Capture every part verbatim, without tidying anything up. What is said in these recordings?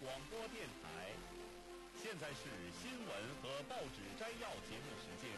广播电台。现在是新闻和报纸摘要节目时间。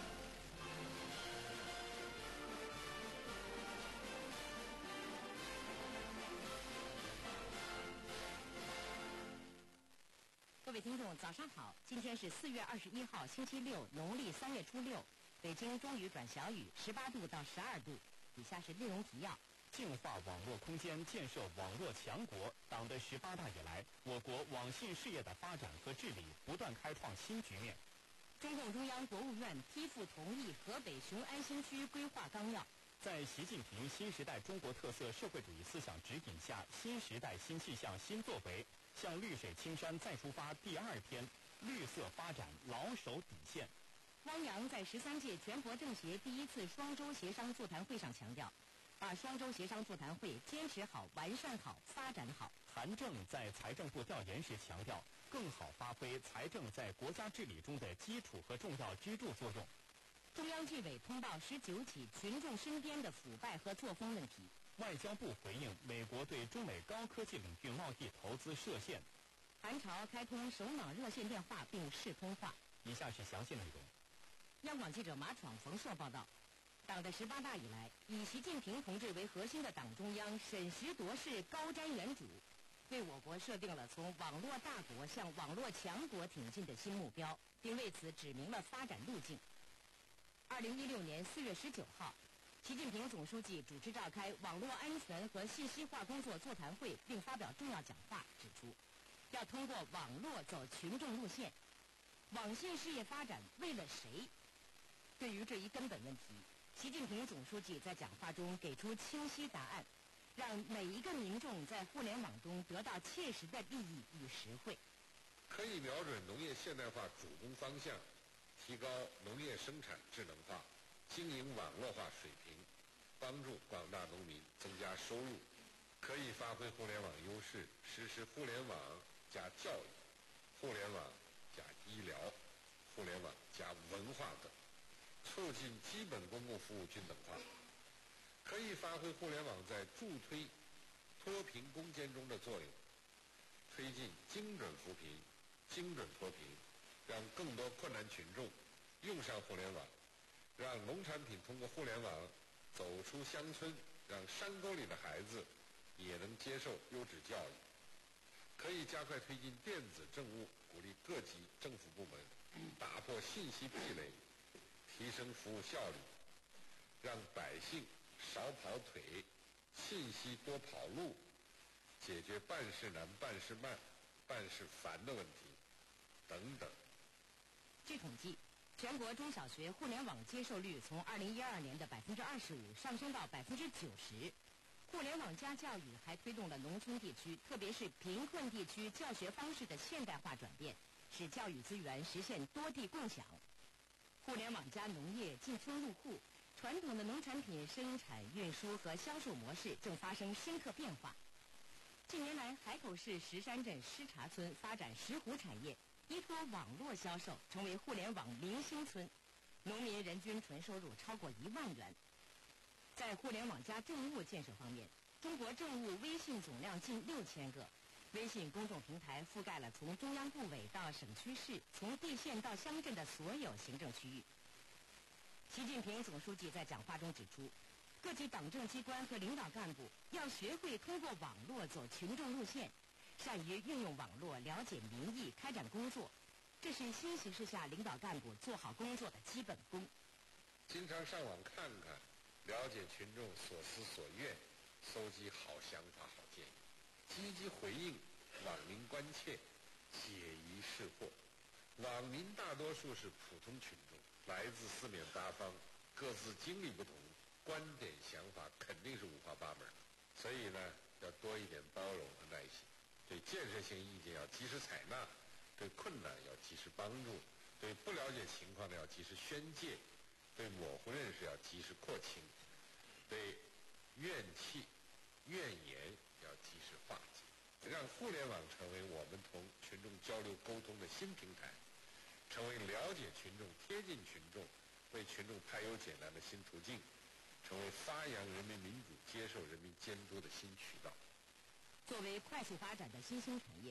各位听众，早上好！今天是四月二十一号，星期六，农历三月初六。北京中雨转小雨，十八度到十二度。以下是内容提要： 净化网络空间，建设网络强国。党的十八大以来，我国网信事业的发展和治理不断开创新局面。 中共中央、国务院批复同意河北雄安新区规划纲要。 在习近平新时代中国特色社会主义思想指引下，新时代新气象新作为，向绿水青山再出发第二天，绿色发展牢守底线。 汪洋在十三届全国政协第一次双周协商座谈会上强调，把双周协商座谈会坚持好、完善好、发展好。 韩正在财政部调研时强调，更好发挥财政在国家治理中的基础和重要支柱作用。 中央纪委通报十九起群众身边的腐败和作风问题。 外交部回应美国对中美高科技领域贸易投资设限。 韩朝开通首脑热线电话并试通话。 以下是详细内容。 央广记者马闯、冯硕报道，党的十八大以来，以习近平同志为核心的党中央审时度势、高瞻远瞩，为我国设定了从网络大国向网络强国挺进的新目标，并为此指明了发展路径。二零一六年四月十九号，习近平总书记主持召开网络安全和信息化工作座谈会，并发表重要讲话，指出要通过网络走群众路线，网信事业发展为了谁？对于这一根本问题，习近平总书记在讲话中给出清晰答案，让每一个民众在互联网中得到切实的利益与实惠。 可以瞄准农业现代化主攻方向，提高农业生产智能化、经营网络化水平，帮助广大农民增加收入。可以发挥互联网优势，实施互联网加教育、互联网加医疗、互联网加文化等，促进基本公共服务均等化。可以发挥互联网在助推脱贫攻坚中的作用，推进精准扶贫、精准脱贫，让更多困难群众用上互联网，让农产品通过互联网走出乡村，让山沟里的孩子也能接受优质教育。可以加快推进电子政务，鼓励各级政府部门打破信息壁垒，提升服务效率，让百姓少跑腿，信息多跑路，解决办事难、办事慢、办事烦的问题等等。 据统计，全国中小学互联网接受率从二零一二年的百分之二十五上升到百分之九十。互联网加教育还推动了农村地区，特别是贫困地区教学方式的现代化转变，使教育资源实现多地共享。互联网加农业进村入户，传统的农产品生产、运输和销售模式正发生深刻变化。近年来，海口市石山镇施茶村发展石斛产业，依托网络销售成为互联网明星村，农民人均纯收入超过一万元。在互联网加政务建设方面，中国政务微信总量近六千个，微信公众平台覆盖了从中央部委到省区市，从地县到乡镇的所有行政区域。习近平总书记在讲话中指出，各级党政机关和领导干部要学会通过网络走群众路线，善于运用网络了解民意、开展工作，这是新形势下领导干部做好工作的基本功。 经常上网看看，了解群众所思所愿，搜集好想法、好建议，积极回应网民关切，解疑释惑。网民大多数是普通群众，来自四面八方，各自经历不同，观点想法肯定是五花八门，所以呢，要多一点包容和耐心，对建设性意见要及时采纳，对困难要及时帮助，对不了解情况的要及时宣介，对模糊认识要及时廓清，对怨气、怨言要及时化解，让互联网成为我们同群众交流沟通的新平台，成为了解群众、贴近群众、为群众排忧解难的新途径，成为发扬人民民主、接受人民监督的新渠道。 作为快速发展的新兴产业，互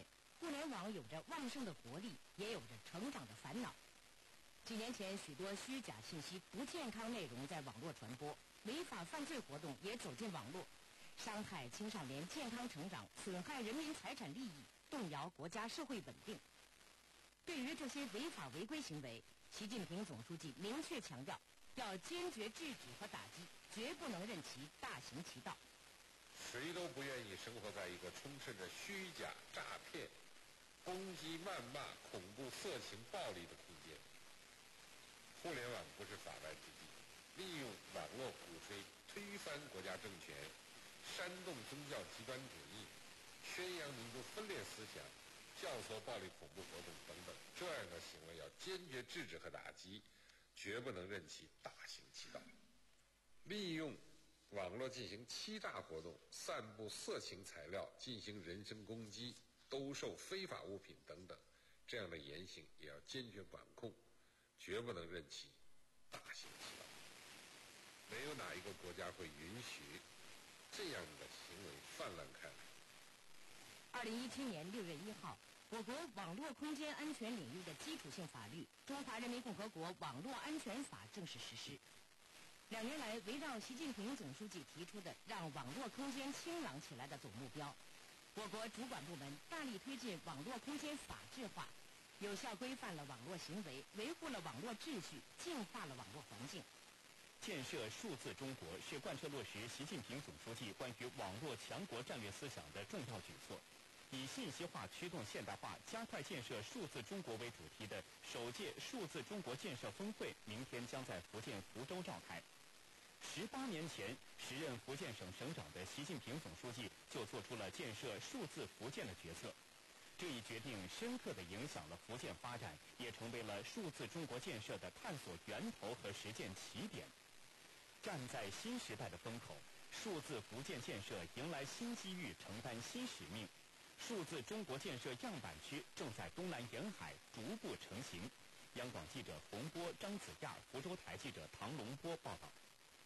互联网有着旺盛的活力，也有着成长的烦恼。几年前，许多虚假信息、不健康内容在网络传播，违法犯罪活动也走进网络，伤害青少年健康成长，损害人民财产利益，动摇国家社会稳定。对于这些违法违规行为，习近平总书记明确强调，要坚决制止和打击，绝不能任其大行其道。 谁都不愿意生活在一个充斥着虚假、诈骗、攻击、谩骂、恐怖、色情、暴力的空间。互联网不是法外之地，利用网络鼓吹、推翻国家政权，煽动宗教极端主义，宣扬民族分裂思想，教唆暴力恐怖活动等等，这样的行为要坚决制止和打击，绝不能任其大行其道。利用网络进行欺诈活动、散布色情材料、进行人身攻击、兜售非法物品等等，这样的言行也要坚决管控，绝不能任其大行其道。没有哪一个国家会允许这样的行为泛滥开来。 二零一七年六月一号，我国网络空间安全领域的基础性法律《中华人民共和国网络安全法》正式实施。两年来，围绕习近平总书记提出的让网络空间清朗起来的总目标，我国主管部门大力推进网络空间法治化，有效规范了网络行为，维护了网络秩序，净化了网络环境。 建设数字中国是贯彻落实习近平总书记关于网络强国战略思想的重要举措。以信息化驱动现代化，加快建设数字中国为主题的首届数字中国建设峰会明天将在福建福州召开。十八年前，时任福建省省长的习近平总书记就做出了建设数字福建的决策。这一决定深刻地影响了福建发展，也成为了数字中国建设的探索源头和实践起点。站在新时代的风口，数字福建建设迎来新机遇，承担新使命。数字中国建设样板区正在东南沿海逐步成型。央广记者洪波、张子亚，福州台记者唐龙波报道。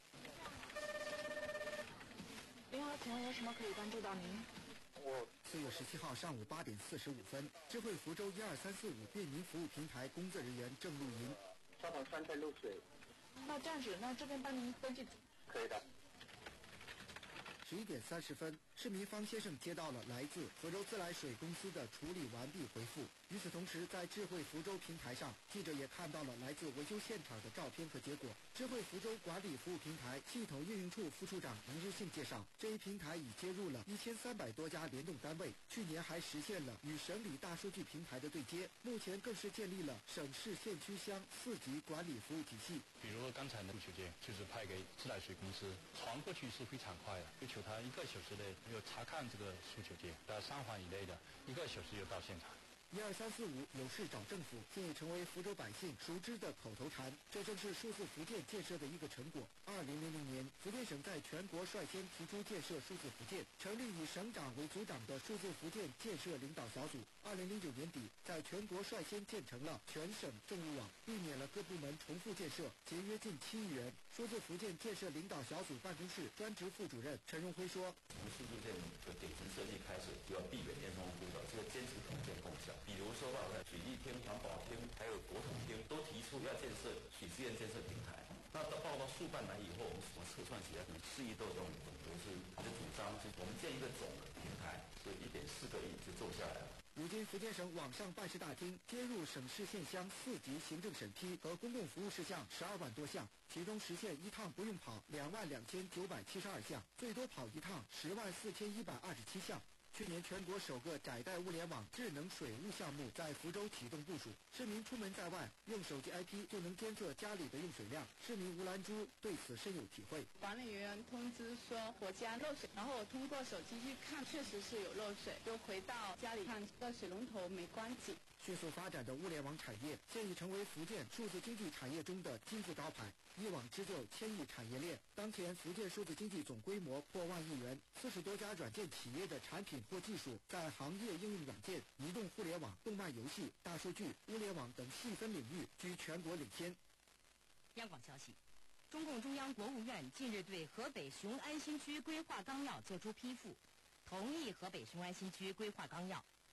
您好，请问有什么可以帮助到您？ 我四月十七号上午八点四十五分，智慧福州一二三四五便民服务平台工作人员正露营。 消防栓在漏水。 那这样子，那这边帮您登记。 可以的。 十一点三十分，市民方先生接到了来自福州自来水公司的处理完毕回复。与此同时，在智慧福州平台上，记者也看到了来自维修现场的照片和结果。智慧福州管理服务平台系统运营处副处长林日信介绍，这一平台已接入了一千三百多家联动单位，去年还实现了与省里大数据平台的对接，目前更是建立了省市县区乡四级管理服务体系。 比如刚才的诉求件，就是派给自来水公司，传过去是非常快的，要求他一个小时内要查看这个诉求件，在三环以内的一个小时就到现场。 一二三四五有事找政府，现已成为福州百姓熟知的口头禅。这正是数字福建建设的一个成果。二零零零年，福建省在全国率先提出建设数字福建，成立以省长为组长的数字福建建设领导小组。二零零九年底，在全国率先建成了全省政务网，避免了各部门重复建设，节约近七亿元。数字福建建设领导小组办公室专职副主任陈荣辉说：“ 从数字建的顶层设计开始，就要避免连重复的，这个坚持统建共享。比如说到在水利厅、环保厅还有国土厅都提出要建设水资源建设平台。那到报到速办来以后，我们怎么测算起来可能四亿多种，总都是他的主张，是我们建一个总的平台，所以一点四个亿就做下来了。” 如今，福建省网上办事大厅接入省市县乡四级行政审批和公共服务事项十二万多项，其中实现一趟不用跑两万两千九百七十二项，最多跑一趟十万四千一百二十七项。去年全国首个窄带物联网智能水务项目在福州启动部署，市民出门在外用手机 I P 就能监测家里的用水量。市民吴兰珠对此深有体会。 管理人员通知说我家漏水，然后我通过手机去看，确实是有漏水，就回到家里看，这个水龙头没关紧。 迅速发展的物联网产业现已成为福建数字经济产业中的金字招牌，一网织就千亿产业链。当前福建数字经济总规模破万亿元，四十多家软件企业的产品或技术在行业应用软件、移动互联网、动漫游戏、大数据、物联网等细分领域居全国领先。 央广消息，中共中央国务院近日对河北雄安新区规划纲要作出批复，同意河北雄安新区规划纲要。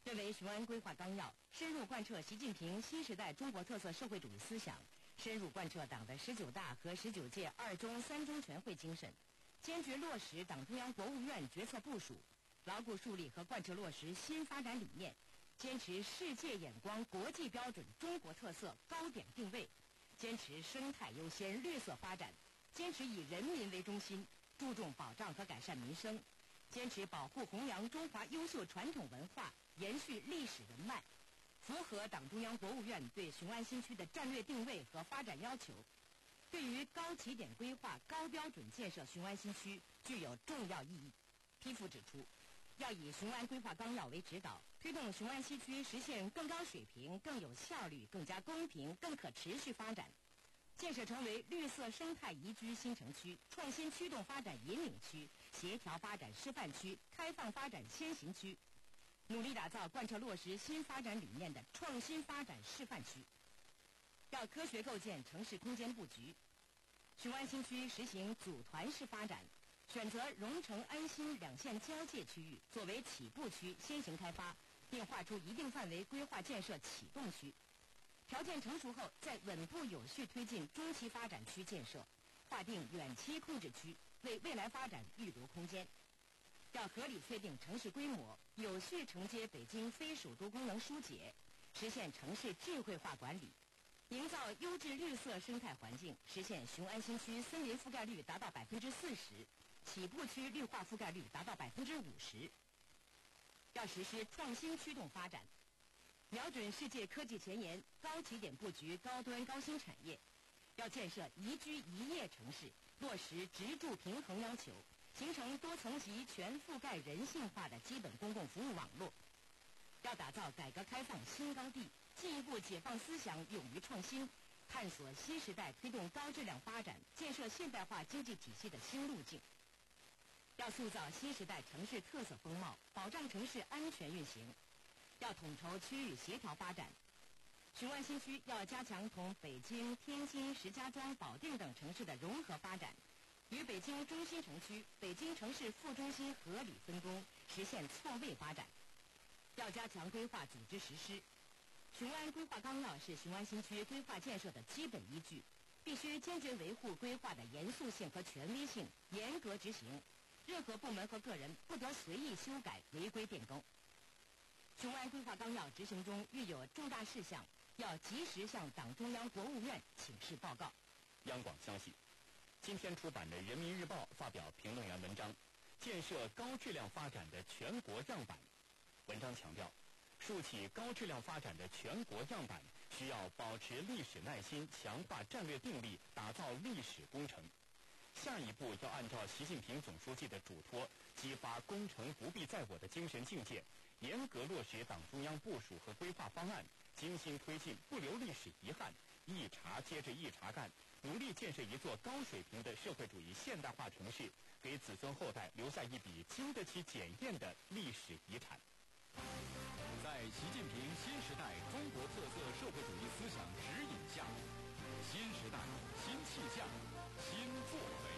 认为雄安规划纲要深入贯彻习近平新时代中国特色社会主义思想，深入贯彻党的十九大和十九届二中三中全会精神，坚决落实党中央、国务院决策部署，牢固树立和贯彻落实新发展理念，坚持世界眼光、国际标准、中国特色高点定位，坚持生态优先、绿色发展，坚持以人民为中心，注重保障和改善民生，坚持保护弘扬中华优秀传统文化，延续历史人脉，符合党中央、国务院对雄安新区的战略定位和发展要求。对于高起点规划、高标准建设雄安新区具有重要意义。批复指出，要以雄安规划纲要为指导，推动雄安西区实现更高水平、更有效率、更加公平、更可持续发展，建设成为绿色生态宜居新城区、创新驱动发展引领区、协调发展示范区、开放发展先行区，努力打造贯彻落实新发展理念的创新发展示范区。要科学构建城市空间布局，雄安新区实行组团式发展，选择荣成、安新两县交界区域作为起步区先行开发，并划出一定范围规划建设启动区。条件成熟后，再稳步有序推进中期发展区建设，划定远期控制区，为未来发展预留空间。要合理确定城市规模，有序承接北京非首都功能疏解，实现城市智慧化管理，营造优质绿色生态环境，实现雄安新区森林覆盖率达到百分之四十，起步区绿化覆盖率达到百分之五十。要实施创新驱动发展，瞄准世界科技前沿，高起点布局高端高新产业。要建设宜居宜业城市，落实直住平衡要求，形成多层级全覆盖人性化的基本公共服务网络。要打造改革开放新高地，进一步解放思想，勇于创新，探索新时代推动高质量发展、建设现代化经济体系的新路径。要塑造新时代城市特色风貌，保障城市安全运行。要统筹区域协调发展。雄安新区要加强同北京、天津、石家庄、保定等城市的融合发展，与北京中心城区、北京城市副中心合理分工，实现错位发展。要加强规划组织实施。雄安规划纲要是雄安新区规划建设的基本依据，必须坚决维护规划的严肃性和权威性，严格执行。任何部门和个人不得随意修改、违规变更。雄安规划纲要执行中遇有重大事项，要及时向党中央、国务院请示报告。 央广消息，今天出版的《人民日报》发表评论员文章《建设高质量发展的全国样板》。文章强调，树起高质量发展的全国样板，需要保持历史耐心，强化战略定力，打造历史工程。下一步要按照习近平总书记的嘱托，激发工程不必在我的精神境界，严格落实党中央部署和规划方案，精心推进，不留历史遗憾，一茬接着一茬干，努力建设一座高水平的社会主义现代化城市，给子孙后代留下一笔经得起检验的历史遗产。 在习近平新时代中国特色社会主义思想指引下，新时代新气象新作为。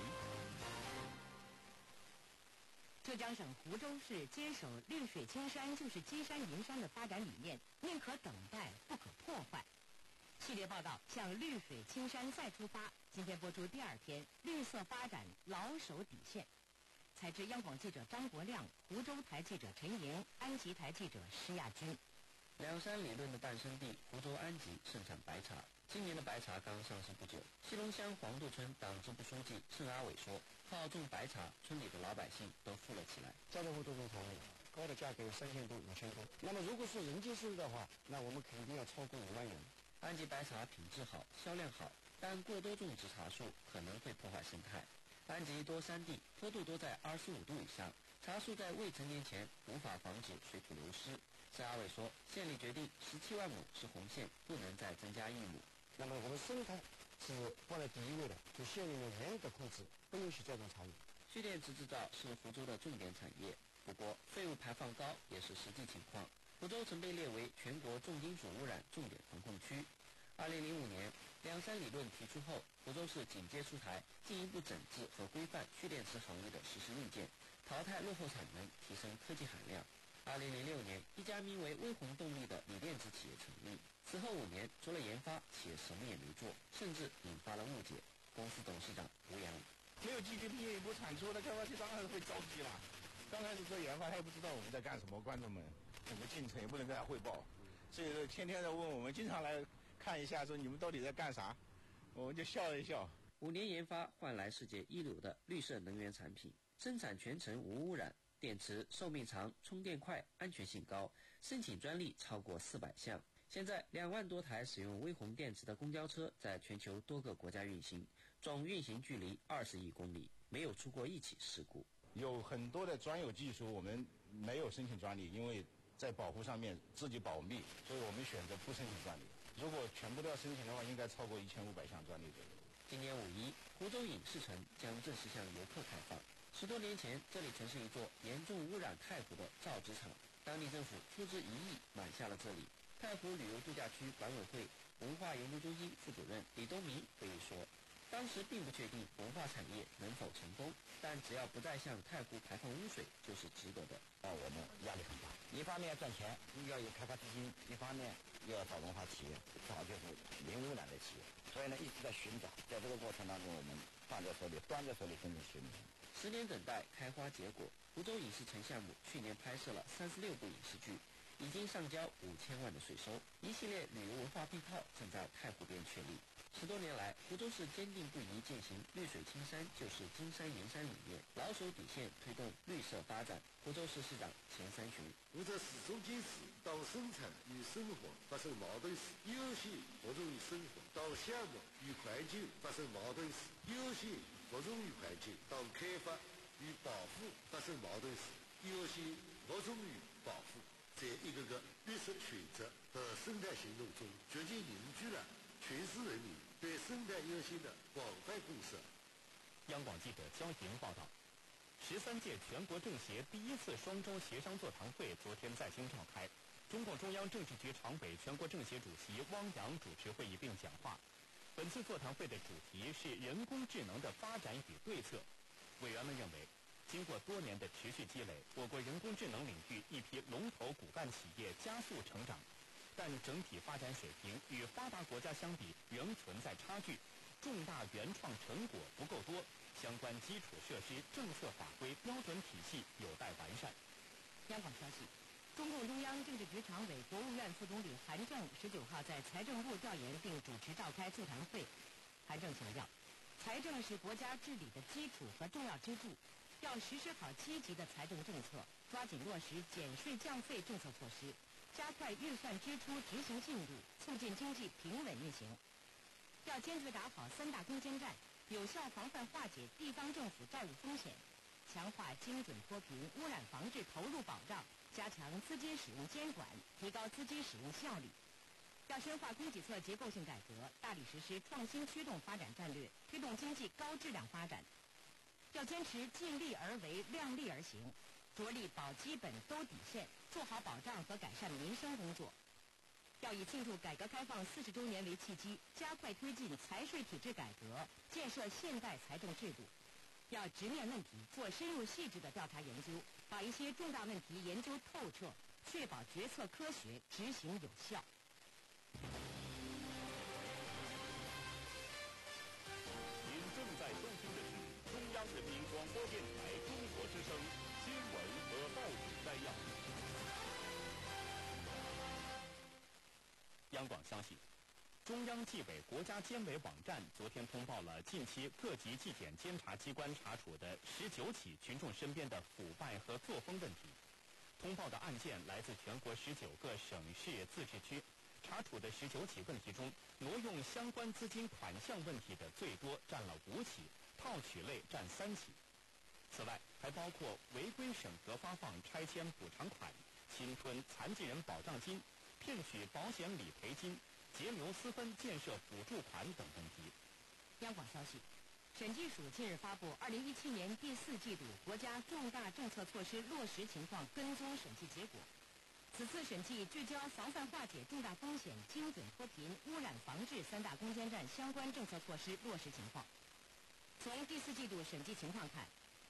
浙江省湖州市坚守绿水青山就是金山银山的发展理念，宁可等待不可破坏。系列报道向绿水青山再出发，今天播出第二篇绿色发展牢守底线。采自央广记者张国亮、湖州台记者陈莹、安吉台记者施亚军。 两山理论的诞生地湖州安吉盛产白茶，今年的白茶刚上市不久。西龙乡黄渡村党支部书记盛阿伟说，靠种白茶，村里的老百姓都富了起来。 家家户户都种茶叶，高的价格有三千多、五千多。那么如果是人均收入的话，那我们肯定要超过五万元。 安吉白茶品质好，销量好，但过多种植茶树可能会破坏生态。安吉多山地，坡度都在二十五度以上，茶树在未成年前无法防止水土流失。盛阿伟说，县里决定十七万亩是红线，不能再增加一亩。 那么我们生态是放在第一位的，就县里面严格控制，不允许再种茶叶。 蓄电池制造是湖州的重点产业，不过废物排放高也是实际情况。湖州曾被列为全国重金属污染重点防控区。二零零五年，两山理论提出后，湖州市紧接出台进一步整治和规范蓄电池行业的实施硬件，淘汰落后产能，提升科技含量。 二零零六年，一家名为微宏动力的锂电池企业成立。此后五年，除了研发，企业什么也没做，甚至引发了误解。公司董事长吴阳， 没有 G D P 不产出，那开发区当然会着急了。刚开始做研发，他也不知道我们在干什么，观众们整个进程也不能跟他汇报，所以说天天在问我们，经常来看一下，说你们到底在干啥，我们就笑了一笑。 五年研发换来世界一流的绿色能源产品，生产全程无污染，电池寿命长，充电快，安全性高，申请专利超过四百项。现在两万多台使用微宏电池的公交车在全球多个国家运行，总运行距离二十亿公里，没有出过一起事故。 有很多的专有技术我们没有申请专利，因为在保护上面自己保密，所以我们选择不申请专利。如果全部都要申请的话，应该超过一千五百项专利左右。 今年五一，湖州影视城将正式向游客开放。十多年前，这里曾是一座严重污染太湖的造纸厂，当地政府出资一亿买下了这里。太湖旅游度假区管委会文化研究中心副主任李东明回忆说，当时并不确定文化产业能否成功，但只要不再向太湖排放污水，就是值得的。 那我们压力很大，一方面要赚钱，要有开发资金，一方面又要找文化企业，找就是零污染的企业。所以呢，一直在寻找，在这个过程当中，我们放在手里，端在手里，真正寻找。 十年等待，开花结果。湖州影视城项目去年拍摄了三十六部影视剧，已经上交五千万的税收，一系列旅游文化配套正在太湖边确立。十多年来，湖州市坚定不移践行绿水青山就是金山银山理念，牢守底线，推动绿色发展。湖州市市长钱三雄， 我在始终坚持，当生产与生活发生矛盾时，优先着重于生活；当项目与环境发生矛盾时，优先着重于环境；当开发与保护发生矛盾时，优先着重于保护。在一个个绿色选择和生态行动中，逐渐凝聚了全市人民对生态优先的广泛共识。 央广记者焦莹报道。十三届全国政协第一次双周协商座谈会昨天在京召开，中共中央政治局常委、全国政协主席汪洋主持会议并讲话。本次座谈会的主题是人工智能的发展与对策。委员们认为，经过多年的持续积累，我国人工智能领域一批龙头骨干企业加速成长，但整体发展水平与发达国家相比仍存在差距，重大原创成果不够多，相关基础设施、政策法规、标准体系有待完善。 央广消息，中共中央政治局常委、国务院副总理韩正十九号在财政部调研并主持召开座谈会。韩正强调，财政是国家治理的基础和重要支柱，要实施好积极的财政政策，抓紧落实减税降费政策措施，加快预算支出执行进度，促进经济平稳运行。要坚决打好三大攻坚战，有效防范化解地方政府债务风险，强化精准脱贫、污染防治投入保障，加强资金使用监管，提高资金使用效率。要深化供给侧结构性改革，大力实施创新驱动发展战略，推动经济高质量发展。要坚持尽力而为、量力而行，着力保基本、兜底线，做好保障和改善民生工作。要以庆祝改革开放四十周年为契机，加快推进财税体制改革，建设现代财政制度。要直面问题，做深入细致的调查研究，把一些重大问题研究透彻，确保决策科学、执行有效。 您正在收听的是中央人民广播电台中国之声新闻和报纸摘要。央广消息，中央纪委国家监委网站昨天通报了近期各级纪检监察机关查处的十九起群众身边的腐败和作风问题。通报的案件来自全国十九个省市自治区，查处的十九起问题中，挪用相关资金款项问题的最多占了五起，套取类占三起。此外，还包括违规审核发放拆迁补偿款、侵吞残疾人保障金、骗取保险理赔金、截留私分建设补助款等问题。 央广消息，审计署近日发布二零一七年第四季度国家重大政策措施落实情况跟踪审计结果。此次审计聚焦防范化解重大风险、精准脱贫、污染防治三大攻坚战相关政策措施落实情况。从第四季度审计情况看，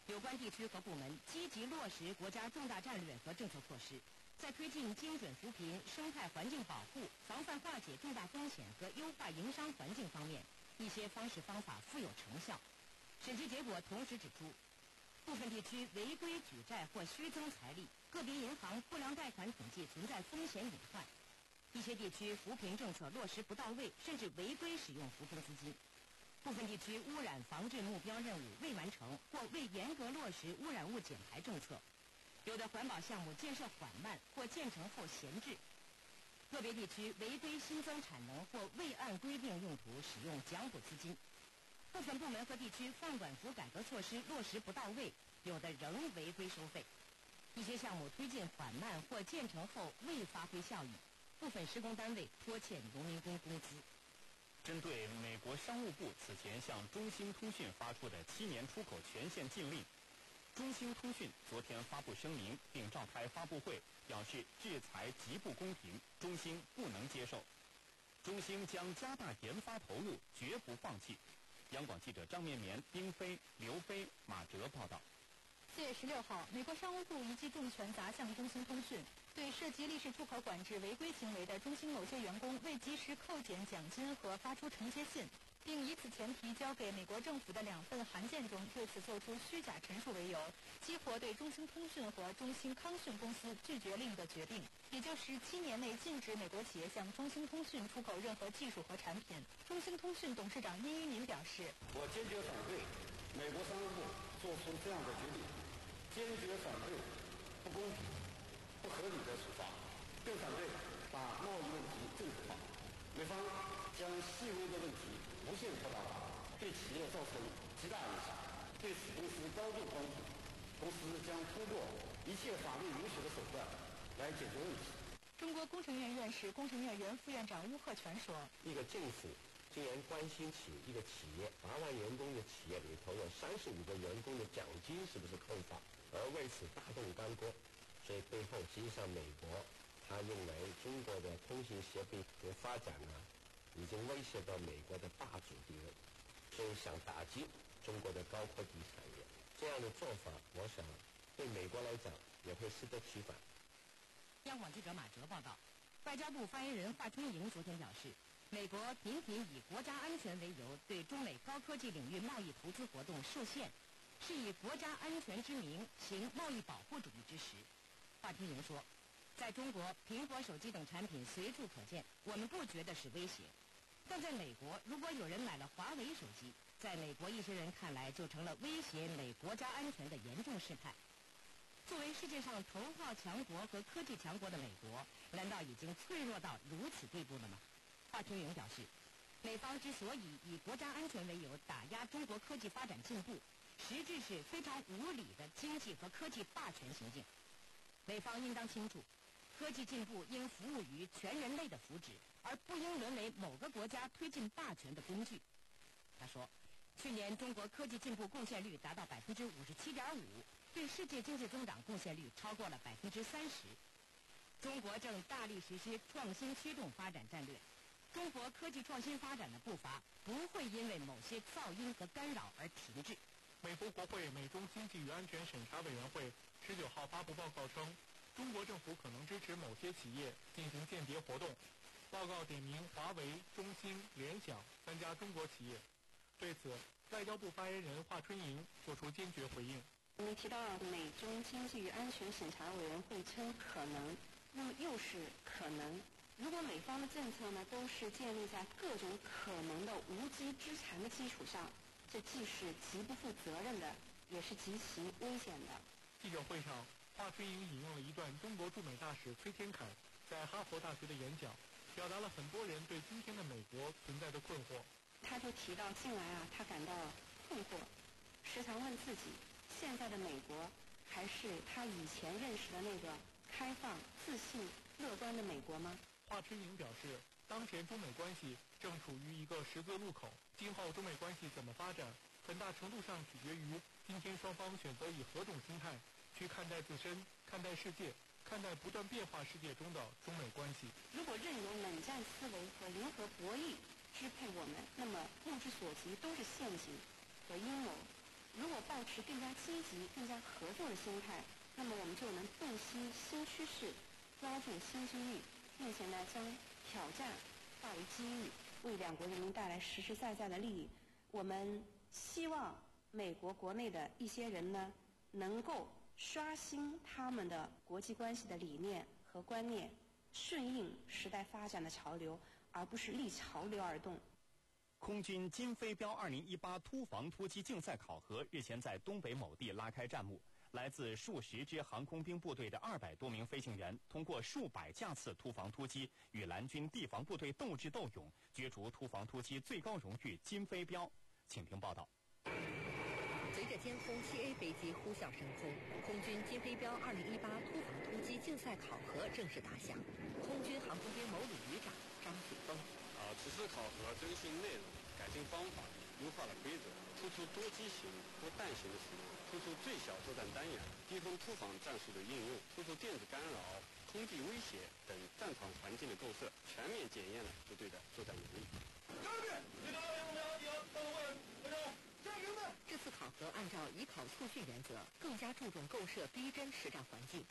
有关地区和部门积极落实国家重大战略和政策措施，在推进精准扶贫、生态环境保护、防范化解重大风险和优化营商环境方面，一些方式方法富有成效。审计结果同时指出，部分地区违规举债或虚增财力，个别银行不良贷款统计存在风险隐患；一些地区扶贫政策落实不到位，甚至违规使用扶贫资金；部分地区污染防治目标任务未完成或未严格落实污染物减排政策；有的环保项目建设缓慢或建成后闲置；个别地区违规新增产能或未按规定用途使用奖补资金；部分部门和地区放管服改革措施落实不到位，有的仍违规收费；一些项目推进缓慢或建成后未发挥效益，部分施工单位拖欠农民工工资。 针对美国商务部此前向中兴通讯发出的七年出口权限禁令，中兴通讯昨天发布声明并召开发布会，表示制裁极不公平，中兴不能接受。中兴将加大研发投入，绝不放弃。央广记者张绵绵、丁飞、刘飞、马哲报道。 四月十六号，美国商务部一记重拳砸向中兴通讯，对涉及历史出口管制违规行为的中兴某些员工未及时扣减奖金和发出惩戒信，并以此前提交给美国政府的两份函件中对此作出虚假陈述为由，激活对中兴通讯和中兴康讯公司拒绝令的决定，也就是七年内禁止美国企业向中兴通讯出口任何技术和产品。中兴通讯董事长殷一民表示：“ 我坚决反对美国商务部做出这样的决定，坚决反对不公平、不合理的处罚，更反对把贸易问题政治化。美方将细微的问题无限扩大化，对企业造成极大影响，对此公司高度关注。公司将通过一切法律允许的手段来解决问题。” 中国工程院院士、工程院原副院长邬贺铨说：“ 一个政府竟然关心起一个企业八万员工的企业里头有三十五个员工的奖金是不是扣发，而为此大动干戈。所以背后实际上美国他认为中国的通信设备和发展呢，已经威胁到美国的霸主地位，所以想打击中国的高科技产业。这样的做法，我想对美国来讲也会适得其反。” 央广记者马哲报道，外交部发言人华春莹昨天表示，美国频频以国家安全为由对中美高科技领域贸易投资活动受限，是以国家安全之名行贸易保护主义之实。华春莹说，在中国，苹果手机等产品随处可见，我们不觉得是威胁；但在美国，如果有人买了华为手机，在美国一些人看来就成了威胁美国家安全的严重事态。作为世界上头号强国和科技强国的美国，难道已经脆弱到如此地步了吗？华春莹表示，美方之所以以国家安全为由打压中国科技发展进步，实质是非常无理的经济和科技霸权行径。美方应当清楚，科技进步应服务于全人类的福祉，而不应沦为某个国家推进霸权的工具。他说，去年中国科技进步贡献率达到百分之五十七点五，对世界经济增长贡献率超过了百分之三十。中国正大力实施创新驱动发展战略，中国科技创新发展的步伐不会因为某些噪音和干扰而停滞。 美国国会美中经济与安全审查委员会十九号发布报告称，中国政府可能支持某些企业进行间谍活动。报告点名华为、中兴、联想三家中国企业。对此，外交部发言人华春莹作出坚决回应。 我们提到美中经济与安全审查委员会称可能，那么又是可能。如果美方的政策呢都是建立在各种可能的无稽之谈的基础上，这既是极不负责任的，也是极其危险的。 记者会上，华春莹引用了一段中国驻美大使崔天凯在哈佛大学的演讲，表达了很多人对今天的美国存在的困惑。 他就提到，近来啊，他感到困惑，时常问自己，现在的美国还是他以前认识的那个开放、自信、乐观的美国吗？ 华春莹表示，当前中美关系正处于一个十字路口，今后中美关系怎么发展，很大程度上取决于今天双方选择以何种心态去看待自身、看待世界、看待不断变化世界中的中美关系。 如果任由冷战思维和零和博弈支配我们，那么目之所及都是陷阱和阴谋。 如果保持更加积极、更加合作的心态，那么我们就能洞悉新趋势，抓住新机遇，并且呢将挑战化为机遇，为两国人民带来实实在在的利益。我们希望美国国内的一些人呢，能够刷新他们的国际关系的理念和观念，顺应时代发展的潮流，而不是逆潮流而动。 空军金飞镖二零一八突防突击竞赛考核日前在东北某地拉开战幕。来自数十支航空兵部队的二百多名飞行员，通过数百架次突防突击，与蓝军地防部队斗智斗勇，角逐突防突击最高荣誉金飞镖。请听报道。 随着歼轰七 A 飞机呼啸升空，空军金飞镖二零一八突防突击竞赛考核正式打响。空军航空兵某旅旅长张雪峰。 啊，此次考核更新内容，改进方法，优化了规则，突出多机型、多弹型的使用，突出最小作战单元、低空突防战术的应用，突出电子干扰、空地威胁等战场环境的构设，全面检验了部队的作战能力。 这次考核按照以考促训原则，更加注重构设逼真实战环境。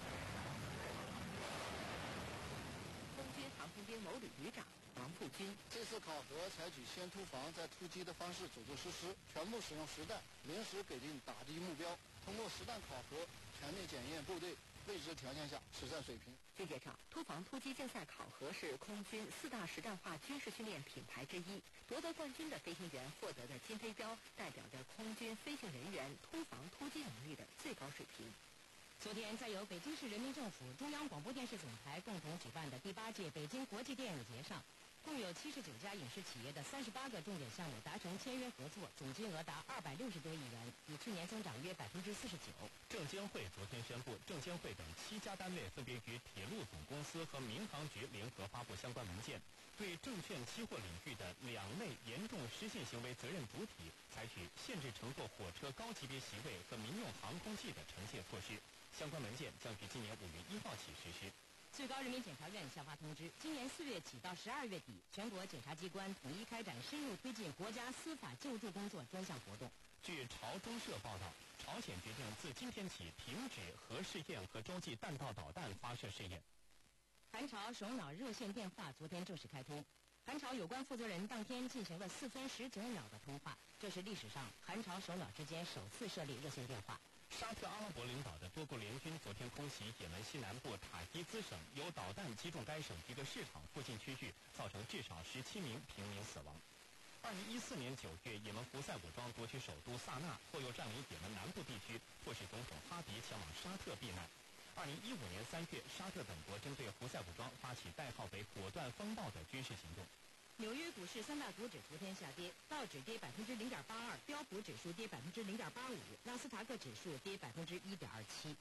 空军航空兵某旅旅长王富军。 这次考核采取先突防再突击的方式组织实施，全部使用实弹，临时给定打击目标，通过实弹考核全面检验部队未知条件下实战水平。 据介绍，突防突击竞赛考核是空军四大实战化军事训练品牌之一，夺得冠军的飞行员获得的金飞镖，代表着空军飞行人员突防突击能力的最高水平。 昨天，在由北京市人民政府、中央广播电视总台共同举办的第八届北京国际电影节上，共有七十九家影视企业的三十八个重点项目达成签约合作，总金额达二百六十多亿元，比去年增长约百分之四十九。 证监会昨天宣布，证监会等七家单位分别与铁路总公司和民航局联合发布相关文件，对证券期货领域的两类严重失信行为责任主体采取限制乘坐火车高级别席位和民用航空器的惩戒措施。相关文件将于今年五月一号起实施。 最高人民检察院下发通知，今年四月起到十二月底，全国检察机关统一开展深入推进国家司法救助工作专项活动。 据朝中社报道，朝鲜决定自今天起停止核试验和洲际弹道导弹发射试验。 韩朝首脑热线电话昨天正式开通，韩朝有关负责人当天进行了四分十九秒的通话，这是历史上韩朝首脑之间首次设立热线电话。 沙特阿拉伯领导的多国联军昨天空袭也门西南部塔伊兹省，有导弹击中该省一个市场附近区域，造成至少十七名平民死亡。二零一四年九月，也门胡塞武装夺取首都萨那，后又占领也门南部地区，迫使总统哈迪前往沙特避难。二零一五年三月，沙特等国针对胡塞武装发起代号为“果断风暴”的军事行动。 纽约股市三大股指昨天下跌，道指跌百分之零点八二，标普指数跌百分之零点八五，纳斯达克指数跌百分之一点二七。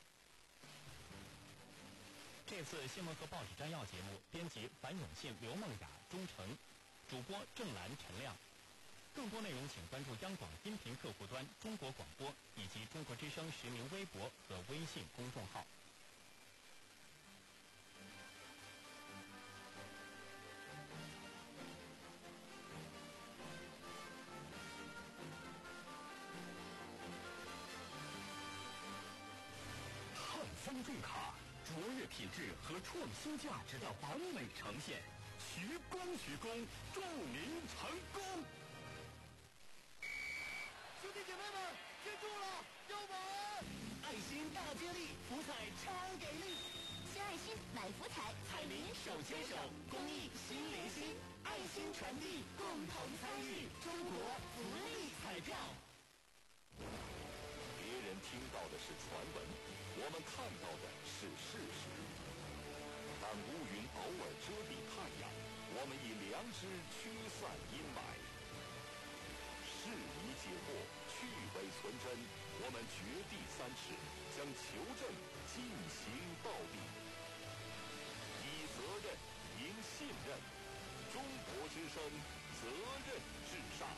这次新闻和报纸摘要节目，编辑樊永信、刘梦雅、钟诚，主播郑兰、陈亮。更多内容请关注央广音频客户端、中国广播以及中国之声实名微博和微信公众号。 风重卡，卓越品质和创新价值的完美呈现，徐工徐工，祝您成功！ 兄弟姐妹们，记住了，要买爱心大接力，福彩超给力！ 献爱心，买福彩，彩民手牵手，公益心连心，爱心传递，共同参与中国福利彩票。 别人听到的是传闻，我们看到的是事实。当乌云偶尔遮蔽太阳，我们以良知驱散阴霾。事宜解惑，去伪存真，我们掘地三尺，将求证进行到底。以责任赢信任，中国之声，责任至上。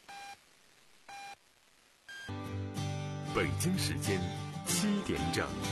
北京时间七点整。